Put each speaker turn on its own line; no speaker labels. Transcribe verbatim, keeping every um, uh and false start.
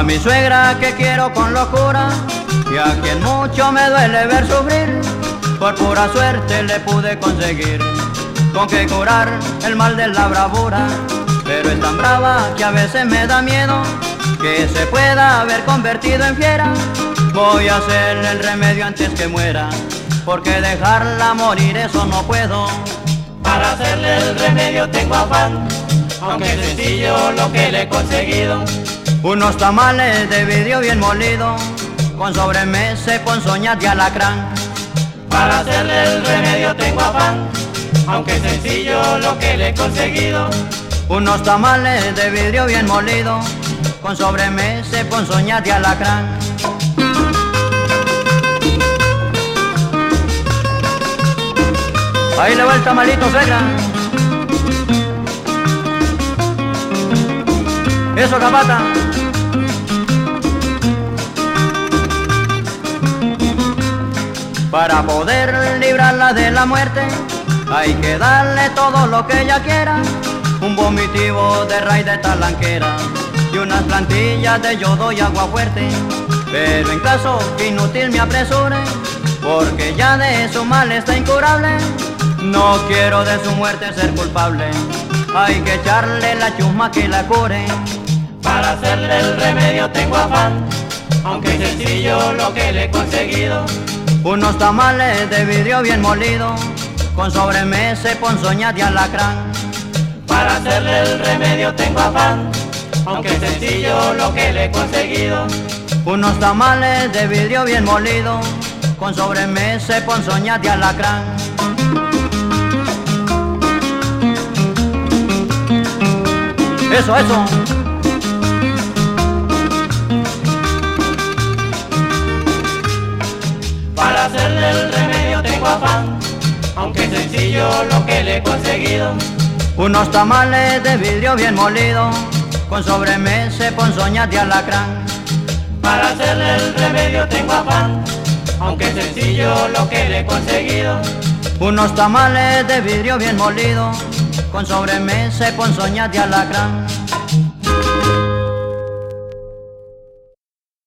Pa' mi suegra que quiero con locura, y a quien mucho me duele ver sufrir, por pura suerte le pude conseguir con que curar el mal de la bravura. Pero es tan brava que a veces me da miedo que se pueda haber convertido en fiera. Voy a hacerle el remedio antes que muera, porque dejarla morir eso no puedo.
Para hacerle el remedio tengo afán, aunque es sencillo lo que le he conseguido.
Unos tamales de vidrio bien molido, con sobremesa, ponzoñas de alacrán.
Para hacerle el remedio tengo afán, aunque es sencillo lo que le he conseguido.
Unos tamales de vidrio bien molido, con sobremesa, ponzoñas de alacrán. Ahí le va el tamalito, suegra. Eso, capata. Para poder librarla de la muerte, hay que darle todo lo que ella quiera. Un vomitivo de raíz de talanquera y unas plantillas de yodo y agua fuerte. Pero en caso que inútil me apresure, porque ya de su mal está incurable, no quiero de su muerte ser culpable. Hay que echarle la chusma que la cure.
Para hacerle el remedio tengo afán, aunque es sencillo lo que le he conseguido.
Unos tamales de vidrio bien molido, con sobremesa, ponzoñas de alacrán.
Para hacerle el remedio tengo afán, aunque es sencillo lo que le he conseguido.
Unos tamales de vidrio bien molido, con sobremesa, ponzoñas de alacrán. Eso, eso.
Para hacerle el remedio tengo afán, aunque es sencillo lo que le he conseguido.
Unos tamales de vidrio bien molido, con sobremesa, ponzoñas de alacrán.
Para hacerle el remedio tengo afán, aunque es sencillo lo que le he conseguido.
Unos tamales de vidrio bien molido, con sobremesa, ponzoñas de alacrán.